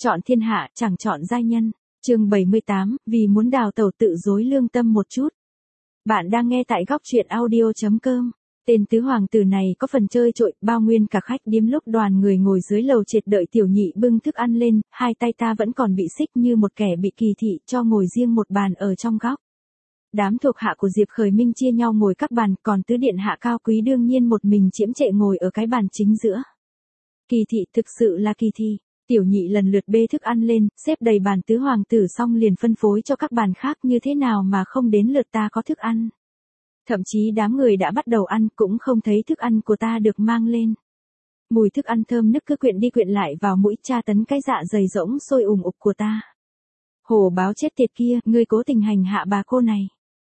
Chọn thiên hạ, chẳng chọn giai nhân. Chương 78, vì muốn đào tẩu tự dối lương tâm một chút. Bạn đang nghe tại góc truyện audio.com. Tên tứ hoàng tử này có phần chơi trội, bao nguyên cả khách điếm lúc đoàn người ngồi dưới lầu trệt đợi tiểu nhị bưng thức ăn lên, hai tay ta vẫn còn bị xích như một kẻ bị kỳ thị cho ngồi riêng một bàn ở trong góc. Đám thuộc hạ của Diệp Khởi Minh chia nhau ngồi các bàn, còn tứ điện hạ cao quý đương nhiên một mình chiếm trệ ngồi ở cái bàn chính giữa. Kỳ thị, thực sự là kỳ thị. Tiểu nhị lần lượt bê thức ăn lên, xếp đầy bàn tứ hoàng tử xong liền phân phối cho các bàn khác, như thế nào mà không đến lượt ta có thức ăn. Thậm chí đám người đã bắt đầu ăn cũng không thấy thức ăn của ta được mang lên. Mùi thức ăn thơm nức cứ quyện đi quyện lại vào mũi, tra tấn cái dạ dày rỗng sôi ùm ục của ta. Hổ báo chết tiệt kia, ngươi cố tình hành hạ bà cô này.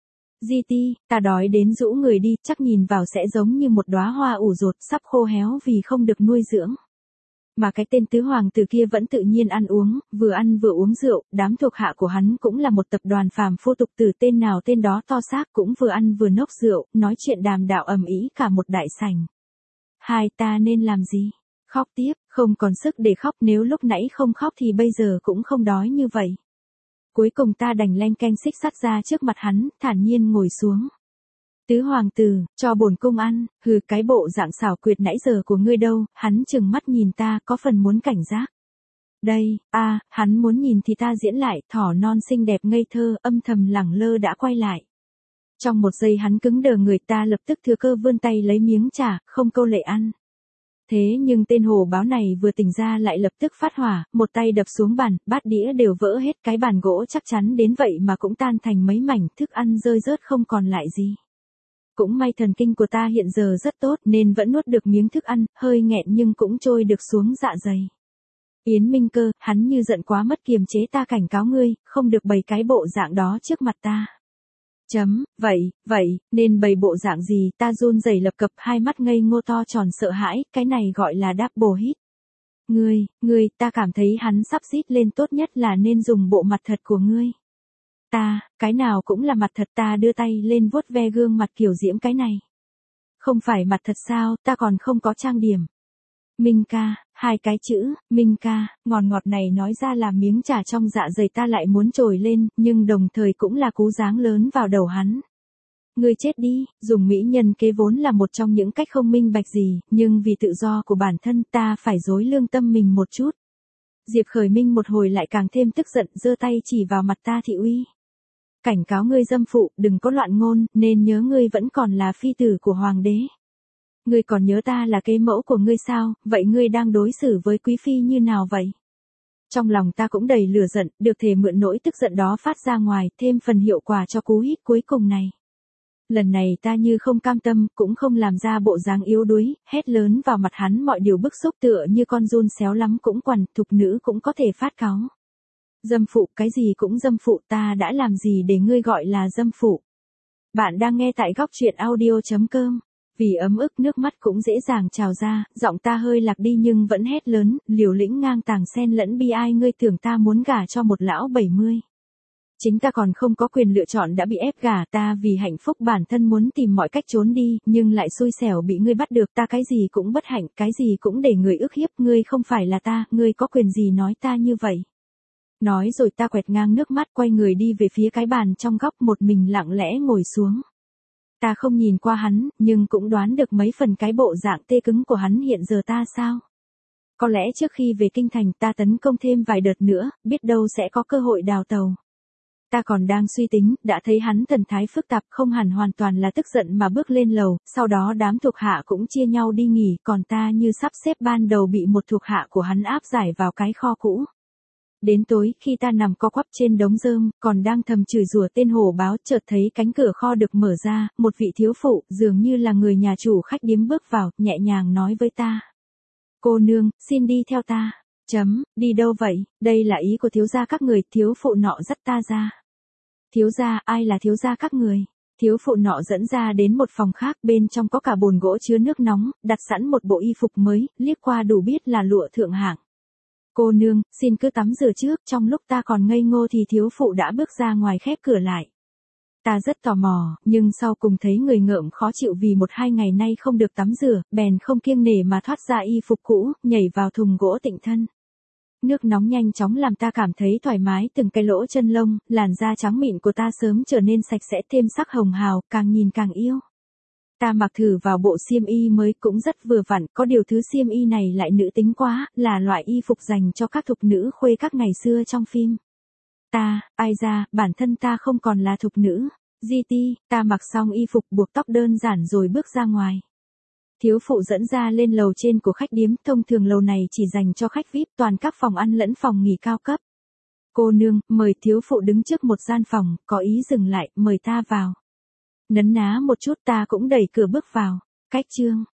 Di ti, ta đói đến rũ người đi, chắc nhìn vào sẽ giống như một đóa hoa ủ rột sắp khô héo vì không được nuôi dưỡng. Mà cái tên tứ hoàng tử kia vẫn tự nhiên ăn vừa uống rượu, đám thuộc hạ của hắn cũng là một tập đoàn phàm phu tục tử, tên nào tên đó to xác cũng vừa ăn vừa nốc rượu, nói chuyện đàm đạo ầm ĩ cả một đại sảnh. Hai ta nên làm gì? Khóc tiếp, không còn sức để khóc, nếu lúc nãy không khóc thì bây giờ cũng không đói như vậy. Cuối cùng ta đành leng keng xích sắt ra trước mặt hắn, thản nhiên ngồi xuống. Tứ hoàng tử, cho bổn cung ăn. Hừ, cái bộ dạng xảo quyệt nãy giờ của ngươi đâu? Hắn trừng mắt nhìn ta, có phần muốn cảnh giác. Đây, hắn muốn nhìn thì ta diễn lại, thỏ non xinh đẹp ngây thơ, âm thầm lẳng lơ đã quay lại. Trong một giây hắn cứng đờ người, ta lập tức thừa cơ vươn tay lấy miếng chả, không câu lệ ăn. Thế nhưng tên hổ báo này vừa tỉnh ra lại lập tức phát hỏa, một tay đập xuống bàn, bát đĩa đều vỡ hết, cái bàn gỗ chắc chắn đến vậy mà cũng tan thành mấy mảnh, thức ăn rơi rớt không còn lại gì. Cũng may thần kinh của ta hiện giờ rất tốt nên vẫn nuốt được miếng thức ăn, hơi nghẹn nhưng cũng trôi được xuống dạ dày. Yến Minh Cơ, hắn như giận quá mất kiềm chế, ta cảnh cáo ngươi, không được bày cái bộ dạng đó trước mặt ta. Vậy, nên bày bộ dạng gì? Ta run rẩy lập cập, hai mắt ngây ngô to tròn sợ hãi, cái này gọi là double hit. Ngươi, ta cảm thấy hắn sắp rít lên, tốt nhất là nên dùng bộ mặt thật của ngươi. Cái nào cũng là mặt thật, ta đưa tay lên vuốt ve gương mặt kiểu diễm cái này. Không phải mặt thật sao, ta còn không có trang điểm. Minh ca, hai cái chữ, Minh ca, ngọt này nói ra là miếng chả trong dạ dày ta lại muốn trồi lên, nhưng đồng thời cũng là cú giáng lớn vào đầu hắn. Ngươi chết đi, dùng mỹ nhân kế vốn là một trong những cách không minh bạch gì, nhưng vì tự do của bản thân ta phải dối lương tâm mình một chút. Diệp Khởi Minh một hồi lại càng thêm tức giận, giơ tay chỉ vào mặt ta thị uy. Cảnh cáo ngươi dâm phụ, đừng có loạn ngôn, nên nhớ ngươi vẫn còn là phi tử của hoàng đế. Ngươi còn nhớ ta là kế mẫu của ngươi sao, vậy ngươi đang đối xử với quý phi như nào vậy? Trong lòng ta cũng đầy lửa giận, được thể mượn nỗi tức giận đó phát ra ngoài, thêm phần hiệu quả cho cú hít cuối cùng này. Lần này ta như không cam tâm, cũng không làm ra bộ dáng yếu đuối, hét lớn vào mặt hắn mọi điều bức xúc, tựa như con giun xéo lắm cũng quằn, thục nữ cũng có thể phát cáu. Dâm phụ, cái gì cũng dâm phụ, ta đã làm gì để ngươi gọi là dâm phụ? Bạn đang nghe tại góc truyện audio.com. Vì ấm ức nước mắt cũng dễ dàng trào ra, giọng ta hơi lạc đi nhưng vẫn hét lớn, liều lĩnh ngang tàng xen lẫn bi ai, ngươi tưởng ta muốn gả cho một lão 70. Chính ta còn không có quyền lựa chọn đã bị ép gả, ta vì hạnh phúc bản thân muốn tìm mọi cách trốn đi, nhưng lại xui xẻo bị ngươi bắt được, ta cái gì cũng bất hạnh, cái gì cũng để người ức hiếp, ngươi không phải là ta, ngươi có quyền gì nói ta như vậy? Nói rồi ta quẹt ngang nước mắt, quay người đi về phía cái bàn trong góc, một mình lặng lẽ ngồi xuống. Ta không nhìn qua hắn, nhưng cũng đoán được mấy phần cái bộ dạng tê cứng của hắn hiện giờ ta sao. Có lẽ trước khi về kinh thành ta tấn công thêm vài đợt nữa, biết đâu sẽ có cơ hội đào tàu. Ta còn đang suy tính, đã thấy hắn thần thái phức tạp, không hẳn hoàn toàn là tức giận mà bước lên lầu, sau đó đám thuộc hạ cũng chia nhau đi nghỉ, còn ta như sắp xếp ban đầu bị một thuộc hạ của hắn áp giải vào cái kho cũ. Đến tối, khi ta nằm co quắp trên đống rơm, còn đang thầm chửi rủa tên hổ báo, chợt thấy cánh cửa kho được mở ra, một vị thiếu phụ, dường như là người nhà chủ khách điếm bước vào, nhẹ nhàng nói với ta. Cô nương, xin đi theo ta. Đi đâu vậy? Đây là ý của thiếu gia các người, thiếu phụ nọ dắt ta ra. Thiếu gia, ai là thiếu gia các người? Thiếu phụ nọ dẫn ra đến một phòng khác, bên trong có cả bồn gỗ chứa nước nóng, đặt sẵn một bộ y phục mới, liếc qua đủ biết là lụa thượng hạng. Cô nương, xin cứ tắm rửa trước, trong lúc ta còn ngây ngô thì thiếu phụ đã bước ra ngoài khép cửa lại. Ta rất tò mò, nhưng sau cùng thấy người ngợm khó chịu vì 1-2 ngày nay không được tắm rửa, bèn không kiêng nể mà thoát ra y phục cũ, nhảy vào thùng gỗ tịnh thân. nước nóng nhanh chóng làm ta cảm thấy thoải mái từng cái lỗ chân lông, làn da trắng mịn của ta sớm trở nên sạch sẽ thêm sắc hồng hào, càng nhìn càng yêu. Ta mặc thử vào bộ xiêm y mới cũng rất vừa vặn, có điều thứ xiêm y này lại nữ tính quá, là loại y phục dành cho các thục nữ khuê các ngày xưa trong phim. Ai ra, bản thân ta không còn là thục nữ. GT, ta mặc xong y phục buộc tóc đơn giản rồi bước ra ngoài. Thiếu phụ dẫn ra lên lầu trên của khách điếm, thông thường lầu này chỉ dành cho khách VIP, toàn các phòng ăn lẫn phòng nghỉ cao cấp. Cô nương, mời. Thiếu phụ đứng trước một gian phòng, có ý dừng lại, mời ta vào. Nấn ná một chút ta cũng đẩy cửa bước vào. Cách chương